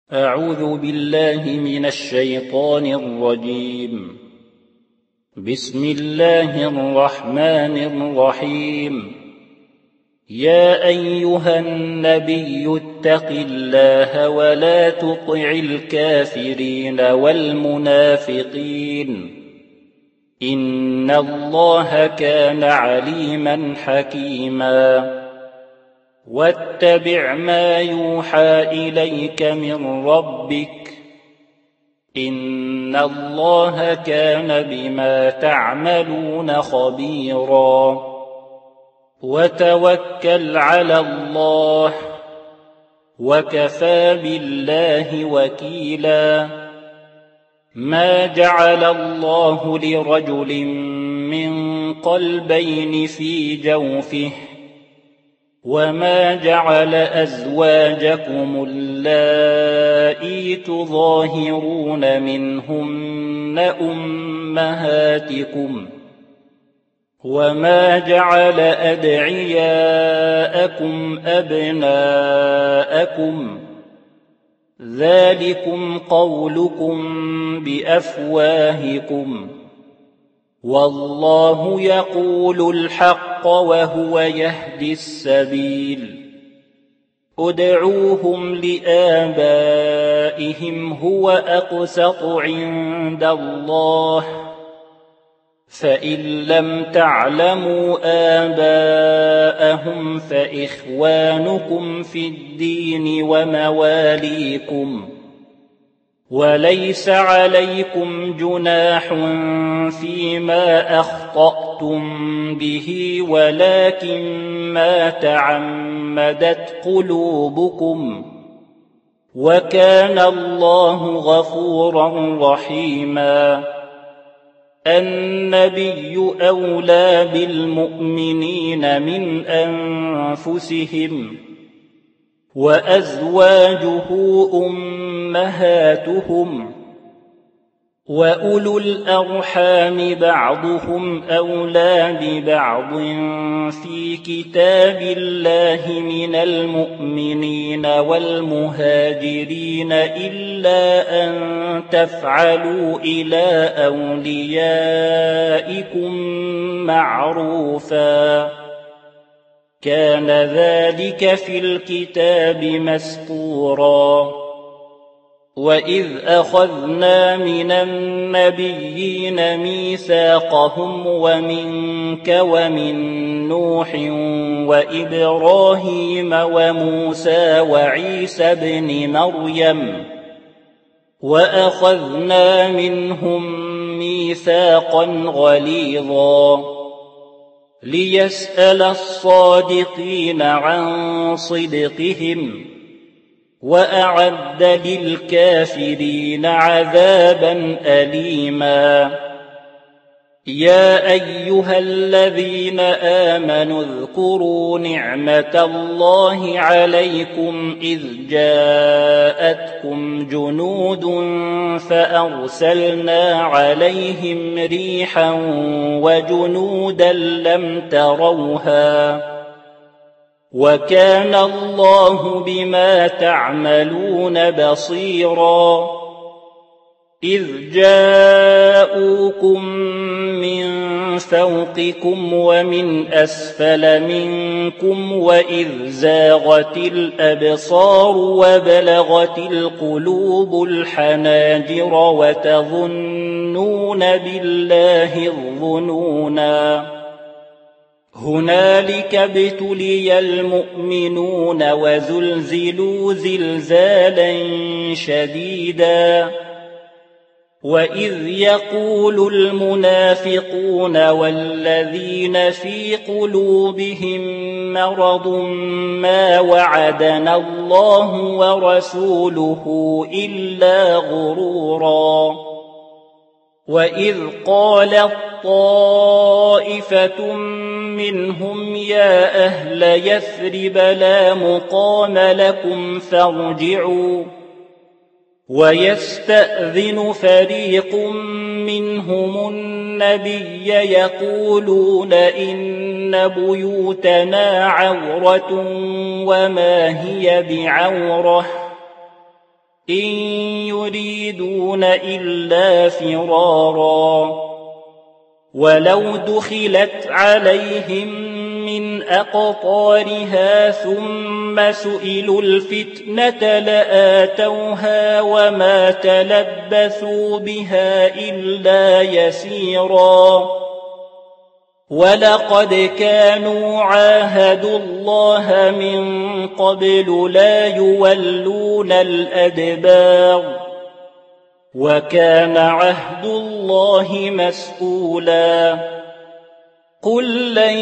أعوذ بالله من الشيطان الرجيم. بسم الله الرحمن الرحيم. يا أيها النبي اتق الله ولا تطع الكافرين والمنافقين إن الله كان عليما حكيما. واتبع ما يوحى إليك من ربك إن الله كان بما تعملون خبيرا. وتوكل على الله وكفى بالله وكيلا. ما جعل الله لرجل من قلبين في جوفه وما جعل أزواجكم اللائي تظاهرون منهن أمهاتكم وما جعل أدعياءكم أبناءكم ذلكم قولكم بأفواهكم والله يقول الحق وهو يهدي السبيل. ادعوهم لآبائهم هو أقسط عند الله فإن لم تعلموا آباءهم فإخوانكم في الدين ومواليكم وليس عليكم جناح فيما أخطأتم به ولكن ما تعمدت قلوبكم وكان الله غفورا رحيما. النبي أولى بالمؤمنين من أنفسهم وأزواجه أمهاتهم وأولو الأرحام بعضهم أولى ببعض في كتاب الله من المؤمنين والمهاجرين إلا أن تفعلوا إلى أوليائكم معروفا كان ذلك في الكتاب مسطورا. وإذ أخذنا من النبيين ميثاقهم ومنك ومن نوح وإبراهيم وموسى وعيسى ابن مريم وأخذنا منهم ميثاقا غليظا ليسأل الصادقين عن صدقهم وأعد للكافرين عذابا أليما. يا أيها الذين آمنوا اذكروا نعمة الله عليكم إذ جاءتكم جنود فأرسلنا عليهم ريحا وجنودا لم تروها وكان الله بما تعملون بصيرا. إذ جاءوكم من فوقكم ومن أسفل منكم وإذ زاغت الأبصار وبلغت القلوب الحناجر وتظنون بالله الظنونا. هنالك ابتلي المؤمنون وزلزلوا زلزالا شديدا. وإذ يقول المنافقون والذين في قلوبهم مرض ما وعدنا الله ورسوله إلا غرورا. وإذ قالت طائفة منهم يا أهل يثرب لا مقام لكم فارجعوا ويستأذن فريق منهم النبي يقولون إن بيوتنا عورة وما هي بعورة إن يريدون إلا فرارا ولو دخلت عليهم من أقطارها ثم سئلوا الفتنة لآتوها وما تلبثوا بها إلا يسيرا ولقد كانوا عاهدوا الله من قبل لا يولون الأدبار وكان عهد الله مسؤولا قل لن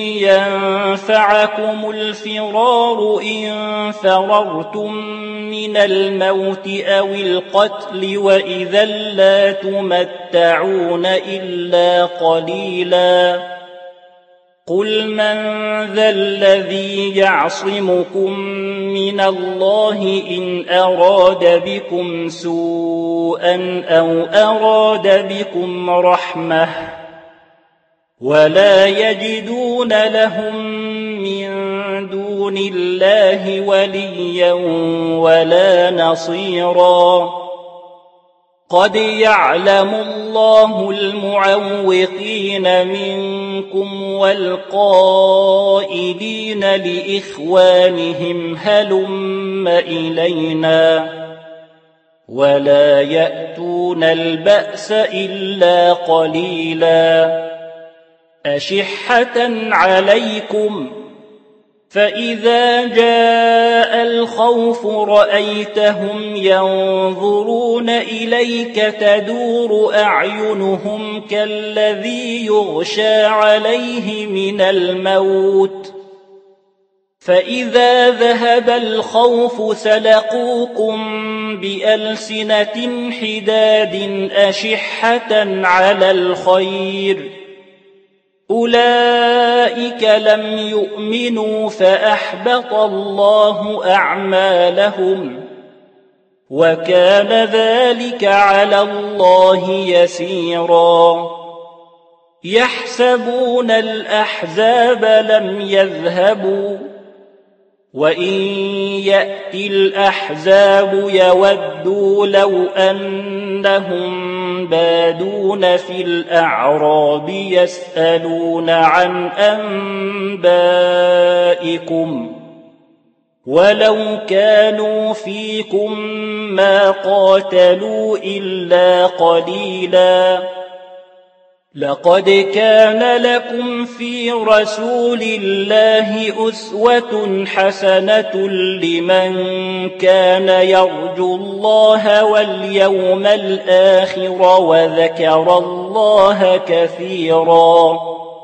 ينفعكم الفرار إن فررتم من الموت أو القتل وإذا لا تمتعون إلا قليلا قل من ذا الذي يعصمكم من الله إن أراد بكم سوءا أو أراد بكم رحمة ولا يجدون لهم من دون الله وليا ولا نصيرا قد يعلم الله المعوقين منكم والقائلين لإخوانهم هلم إلينا ولا يأتون البأس إلا قليلا أشحة عليكم فإذا جاء الخوف رأيتهم ينظرون إليك تدور أعينهم كالذي يغشى عليه من الموت فإذا ذهب الخوف سلقوكم بألسنة حداد أشحة على الخير أولئك لم يؤمنوا فأحبط الله أعمالهم وكان ذلك على الله يسيرا يحسبون الأحزاب لم يذهبوا وإن يأتي الأحزاب يودوا لو أنهم بادون في الأعراب يسألون عن أنبائكم ولو كانوا فيكم ما قاتلوا إلا قليلا لقد كان لكم في رسول الله أسوة حسنة لمن كان يرجو الله واليوم الآخر وذكر الله كثيرا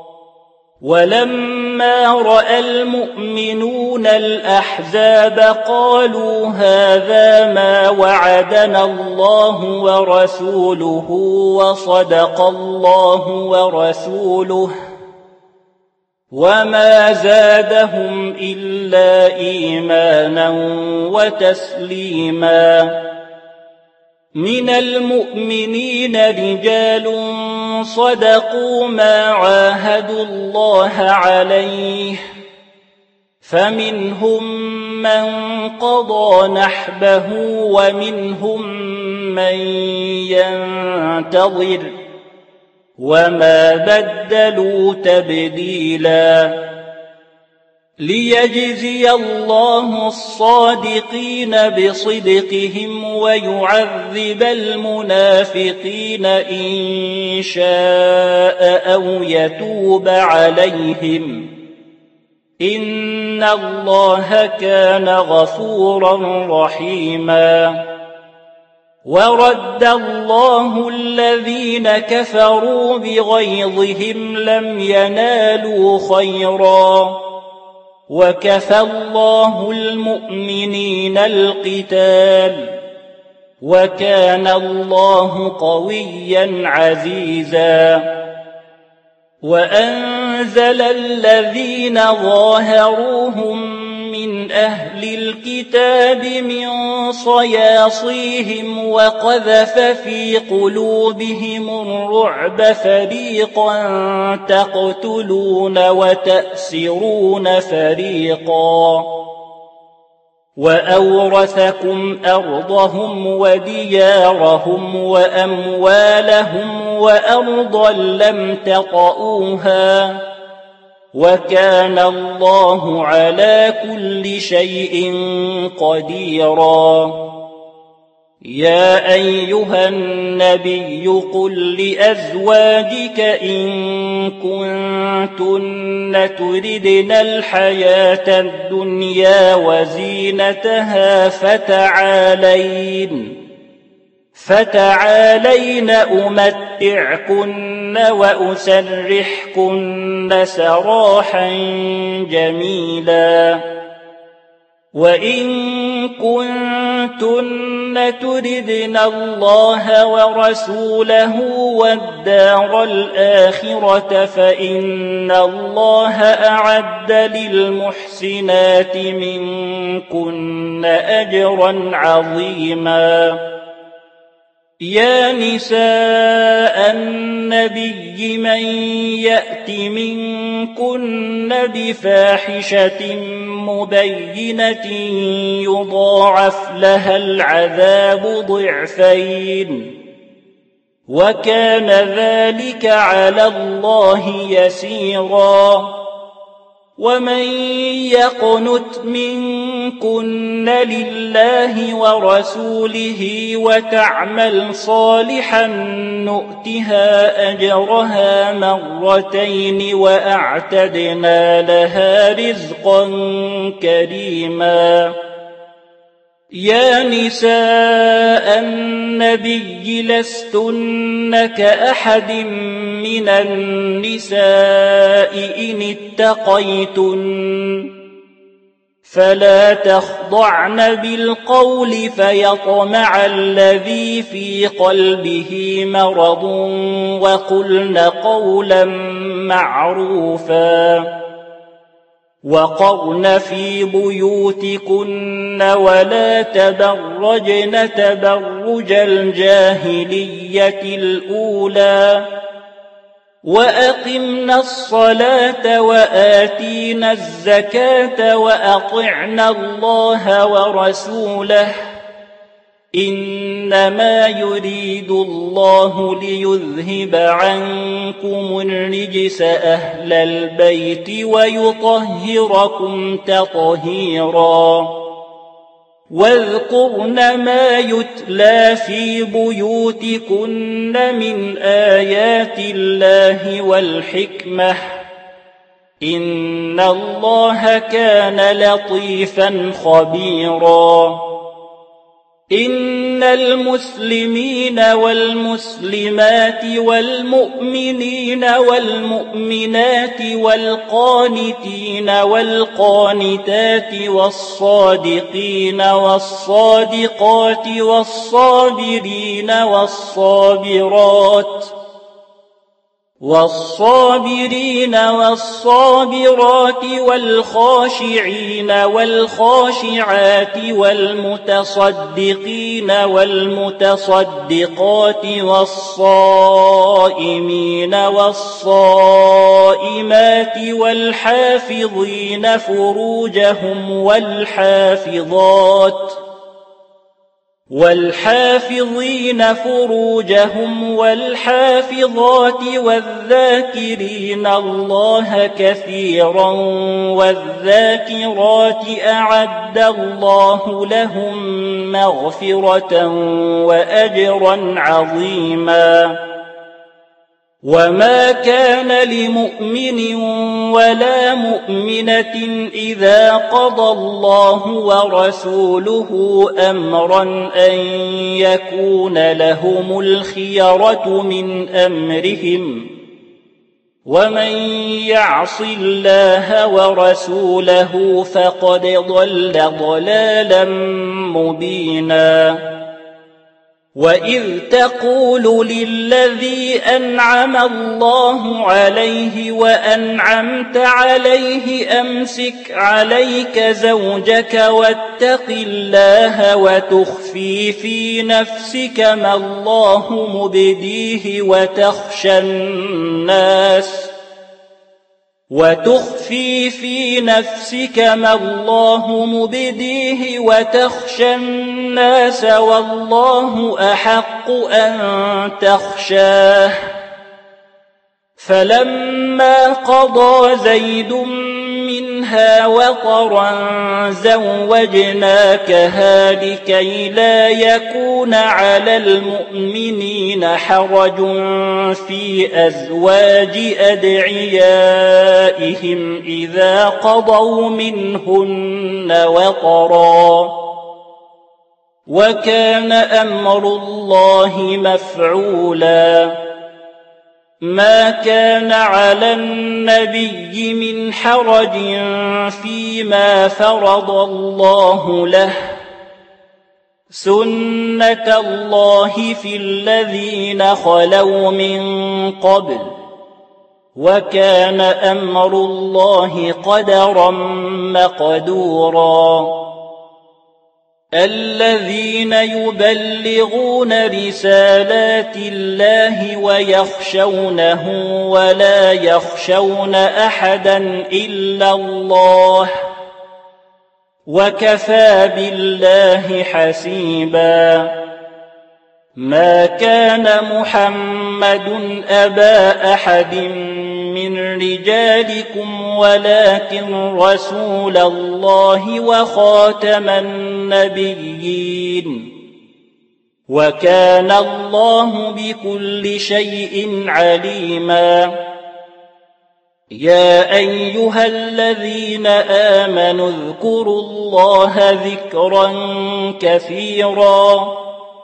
ولما رأى المؤمنون الأحزاب قالوا هذا ما وعدنا الله ورسوله وصدق الله ورسوله وما زادهم إلا إيمانا وتسليما من المؤمنين رجال صدقوا ما عاهدوا الله عليه فمنهم من قضى نحبه ومنهم من ينتظر وما بدلوا تبديلا ليجزي الله الصادقين بصدقهم ويعذب المنافقين إن شاء أو يتوب عليهم إن الله كان غفورا رحيما ورد الله الذين كفروا بغيظهم لم ينالوا خيرا وكفى الله المؤمنين القتال وكان الله قويا عزيزا وأنزل الذين ظاهروهم من أهل الكتاب من صياصيهم وقذف في قلوبهم الرعب فريقا تقتلون وتأسرون فريقا وأورثكم أرضهم وديارهم وأموالهم وأرضا لم تطئوها وكان الله على كل شيء قديرا. يا أيها النبي قل لأزواجك إن كنتن تردن الحياة الدنيا وزينتها فتعالين أمتعكن وأسرحكن سراحا جميلا. وإن كنتن تردن الله ورسوله والدار الآخرة فإن الله أعد للمحسنات منكن أجرا عظيما. يا نساء النبي من يأت منكن بفاحشة مبينة يضاعف لها العذاب ضعفين وكان ذلك على الله يسيرا. ومن يقنت منكن لله ورسوله وتعمل صالحا نؤتها أجرها مرتين وأعتدنا لها رزقا كريما. يا نساء النبي لستن كأحد من النساء إن اتقيتن فلا تخضعن بالقول فيطمع الذي في قلبه مرض وقلن قولا معروفا. وقرن في بيوتكن ولا تبرجن تبرج الجاهلية الأولى وأقمنا الصلاة وآتينا الزكاة وأطعنا الله ورسوله إنما يريد الله ليذهب عنكم الرجس أهل البيت ويطهركم تطهيرا. واذكرن ما يتلى في بيوتكن من آيات الله والحكمة إن الله كان لطيفا خبيرا. إن المسلمين والمسلمات والمؤمنين والمؤمنات والقانتين والقانتات والصادقين والصادقات والصابرين والصابرات والخاشعين والخاشعات والمتصدقين والمتصدقات والصائمين والصائمات والحافظين فروجهم والحافظات والذاكرين الله كثيرا والذاكرات أعد الله لهم مغفرة وأجرا عظيما. وما كان لمؤمن ولا مؤمنة إذا قضى الله ورسوله أمرا أن يكون لهم الخيرة من أمرهم ومن يعص الله ورسوله فقد ضل ضلالا مبينا. وإذ تقول للذي أنعم الله عليه وأنعمت عليه أمسك عليك زوجك واتق الله وتخفي في نفسك ما الله مبديه وتخفي في نفسك ما الله مبديه وتخشى الناس والله أحق أن تخشاه فلما قضى زيد منها وطرا زوجناكها لكي لا يكون على المؤمنين حرج في أزواج أدعيائهم إذا قضوا منهن وطرا وكان أمر الله مفعولا ما كان على النبي من حرج فيما فرض الله له سنة الله في الذين خلوا من قبل وكان أمر الله قدرا مقدورا الذين يبلغون رسالات الله ويخشونه ولا يخشون أحدا إلا الله وكفى بالله حسيبا ما كان محمد أبا أحد من رجالكم ولكن رسول الله وخاتم النبيين وكان الله بكل شيء عليما يا أيها الذين آمنوا اذكروا الله ذكرا كثيرا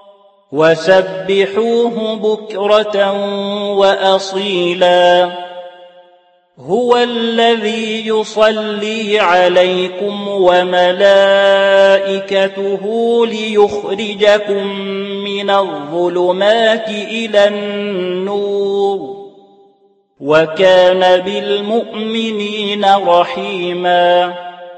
وسبحوه بكرة وأصيلا هو الذي يصلي عليكم وملائكته ليخرجكم من الظلمات إلى النور وكان بالمؤمنين رحيما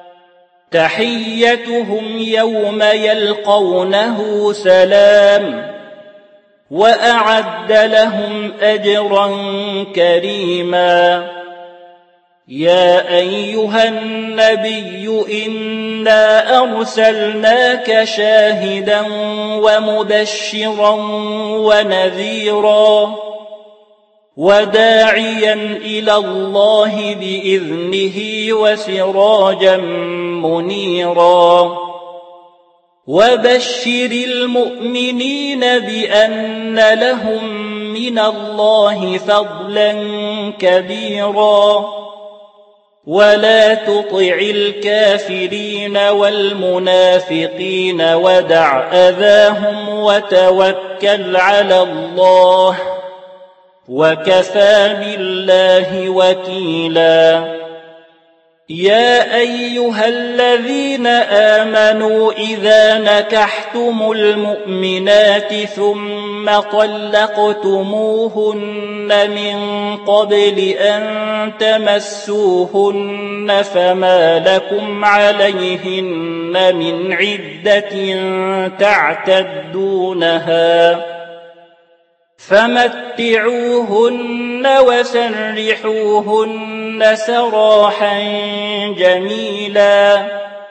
تحيتهم يوم يلقونه سلام وأعد لهم أجرا كريما يا أيها النبي إنا أرسلناك شاهدا ومبشرا ونذيرا وداعيا إلى الله بإذنه وسراجا منيرا وبشر المؤمنين بأن لهم من الله فضلا كبيرا ولا تطع الكافرين والمنافقين ودع أذاهم وتوكل على الله وكفى بالله وكيلا يا أيها الذين آمنوا إذا نكحتم المؤمنات ثم طلقتموهن من قبل أن تمسوهن فما لكم عليهن من عدة تعتدونها فمتعوهن وسرحوهن سراحا جميلا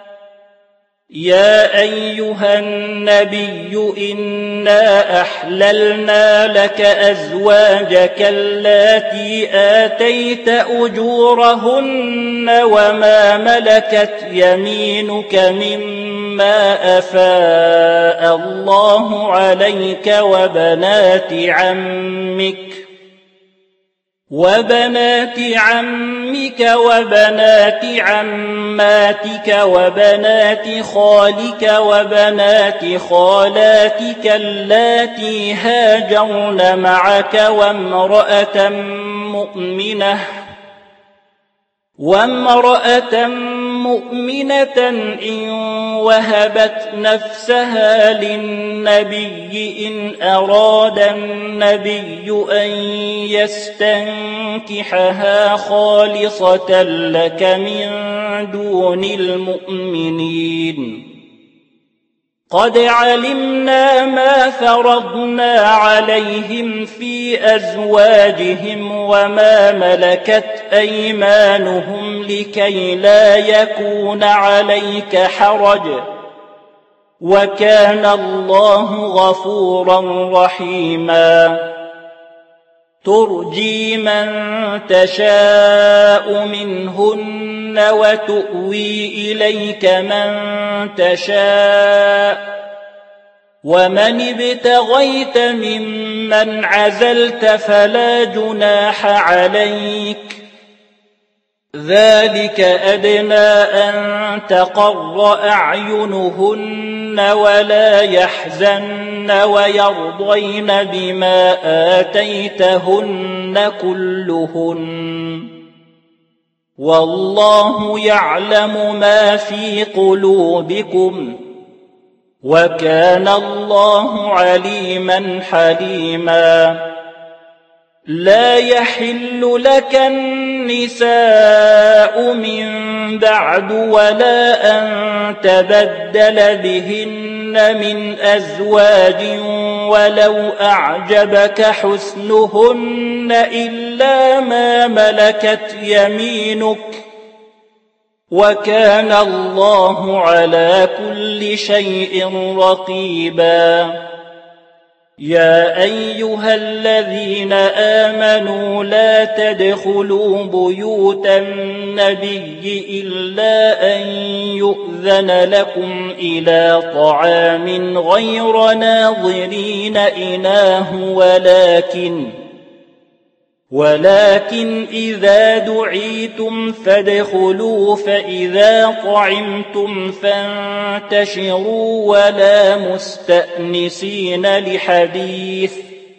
يا أيها النبي إنا أحللنا لك أزواجك اللاتي آتيت أجورهن وما ملكت يمينك مما أفاء الله عليك وبنات عمك وبنات وبنات عماتك وبنات خالك وبنات خالاتك اللاتي هاجرن معك وامرأة مؤمنة إن وهبت نفسها للنبي إن أراد النبي أن يستنكحها خالصة لك من دون المؤمنين قد علمنا ما فرضنا عليهم في أزواجهم وما ملكت أيمانهم لكي لا يكون عليك حرج، وكان الله غفورا رحيما. ترجي من تشاء منهن وتؤوي إليك من تشاء، ومن ابتغيت ممن عزلت فلا جناح عليك، ذلك أدنى أن تقر أعينهن ولا يحزن ويرضين بما آتيتهن كلهن، والله يعلم ما في قلوبكم، وكان الله عليما حليما. لا يحل لك النساء من بعد ولا أن تبدل بهن من أزواج ولو أعجبك حسنهن إلا ما ملكت يمينك، وكان الله على كل شيء رقيبا. يا أيها الذين آمنوا لا تدخلوا بيوت النبي إلا أن يؤذن لكم إلى طعام غير ناظرين إناه ولكن إذا دعيتم فادخلوا، فإذا طعمتم فانتشروا ولا مستأنسين لحديث،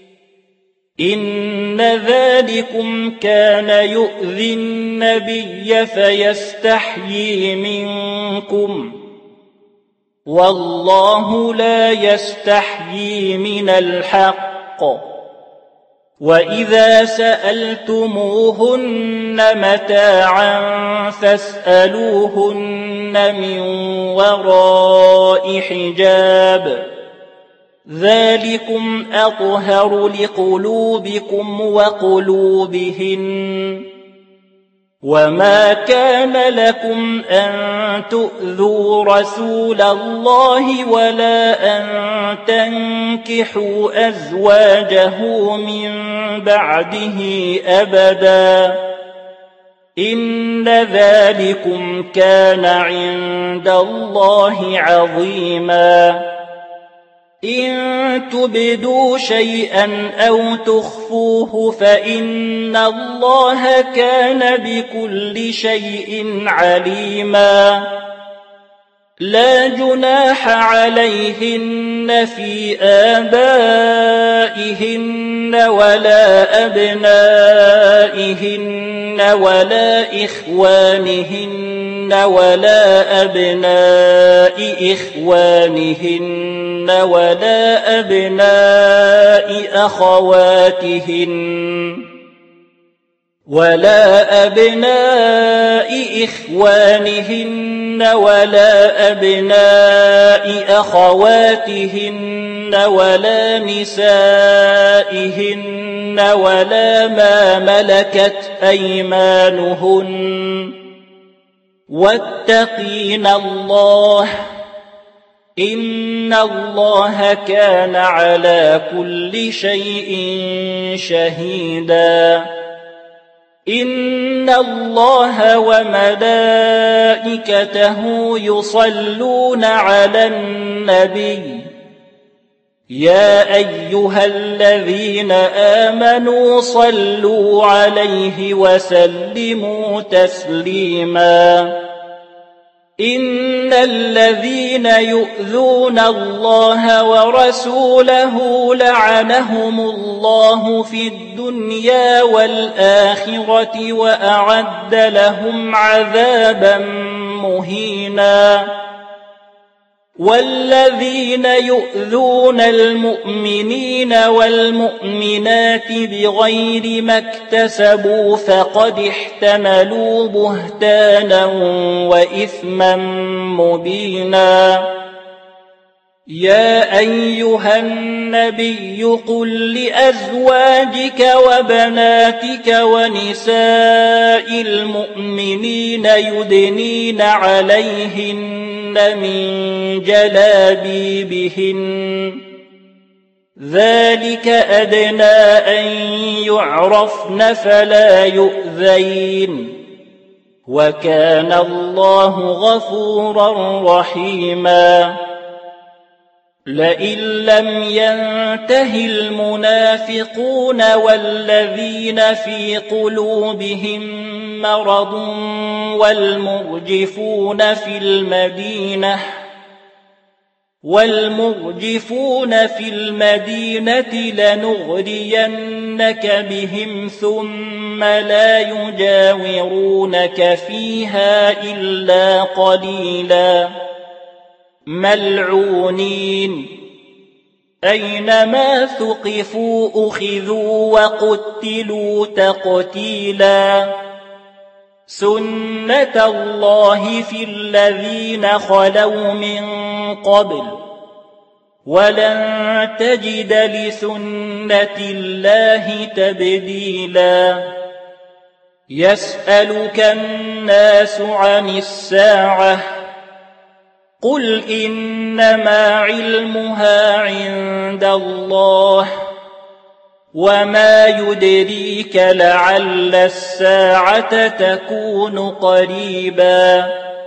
إن ذلكم كان يؤذي النبي فيستحيي منكم، والله لا يستحيي من الحق. وإذا سألتموهن متاعا فاسألوهن من وراء حجاب، ذلكم أطهر لقلوبكم وقلوبهن. وما كان لكم أن تؤذوا رسول الله ولا أن تنكحوا أزواجه من بعده أبدا، إن ذلكم كان عند الله عظيما. إن تبدوا شيئا أو تخفوه فإن الله كان بكل شيء عليما. لا جناح عليهن في آبائهن ولا أبنائهن ولا إخوانهن ولا أبناء إخوانهن ولا أبناء أخواتهن ولا أبناء إخوانهن ولا أبناء أخواتهن ولا نسائهن ولا ما ملكت أيمانهن، واتقين الله، إن الله كان على كل شيء شهيدا. إن الله وملائكته يصلون على النبي، يا أيها الذين آمنوا صلوا عليه وسلموا تسليما. إن الذين يؤذون الله ورسوله لعنهم الله في الدنيا والآخرة وأعد لهم عذابا مهينا. والذين يؤذون المؤمنين والمؤمنات بغير ما اكتسبوا فقد احتملوا بهتانا وإثما مبينا. يا أيها النبي قل لأزواجك وبناتك ونساء المؤمنين يدنين عليهن من جلابيبهن ذلك أدنى أن يعرفن فلا يؤذين وكان الله غفورا رحيما لئن لم ينته المنافقون والذين في قلوبهم مرض والمرجفون في المدينة لنغرينك بهم ثم لا يجاورونك فيها إلا قليلا ملعونين أينما ثقفوا أخذوا وقتلوا تقتيلا سنة الله في الذين خلوا من قبل ولن تجد لسنة الله تبديلا يسألك الناس عن الساعة قل إنما علمها عند الله وما يدريك لعل الساعة تكون قريبا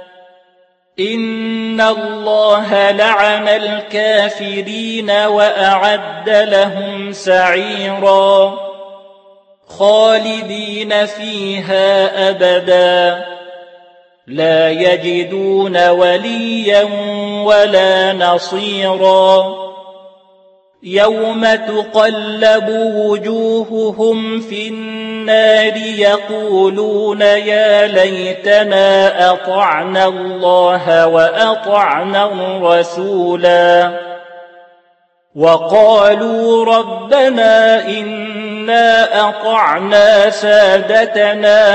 إن الله لعن الكافرين وأعد لهم سعيرا خالدين فيها أبدا لا يجدون وليا ولا نصيرا يوم تقلب وجوههم في النار يقولون يا ليتنا أطعنا الله وأطعنا الرسولا وقالوا ربنا إنا أطعنا سادتنا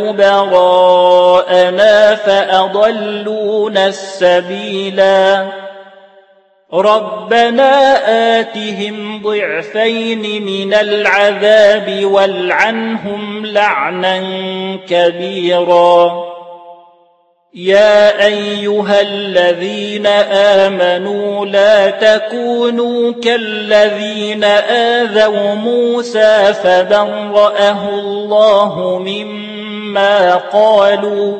وكبراءنا فأضلونا السبيلا ربنا آتهم ضعفين من العذاب والعنهم لعنا كبيرا يا أيها الذين آمنوا لا تكونوا كالذين آذوا موسى فبرأه الله مما قالوا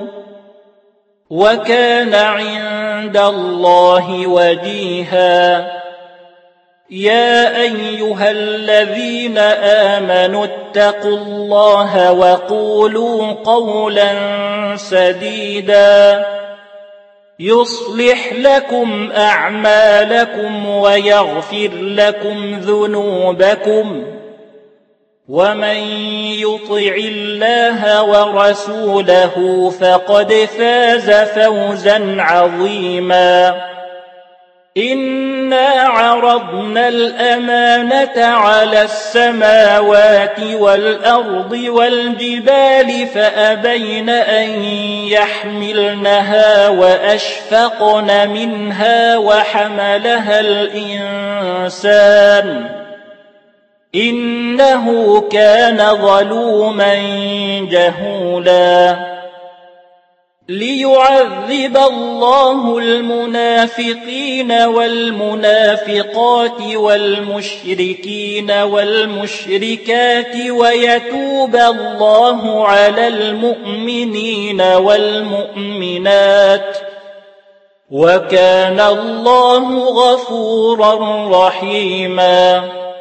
وكان عند الله وجيها يا أيها الذين آمنوا اتقوا الله وقولوا قولا سديدا يصلح لكم أعمالكم ويغفر لكم ذنوبكم ومن يطع الله ورسوله فقد فاز فوزا عظيما إنا عرضنا الأمانة على السماوات والأرض والجبال فأبين أن يحملنها وأشفقن منها وحملها الإنسان إنه كان ظلوما جهولا ليعذب الله المنافقين والمنافقات والمشركين والمشركات ويتوب الله على المؤمنين والمؤمنات وكان الله غفورا رحيما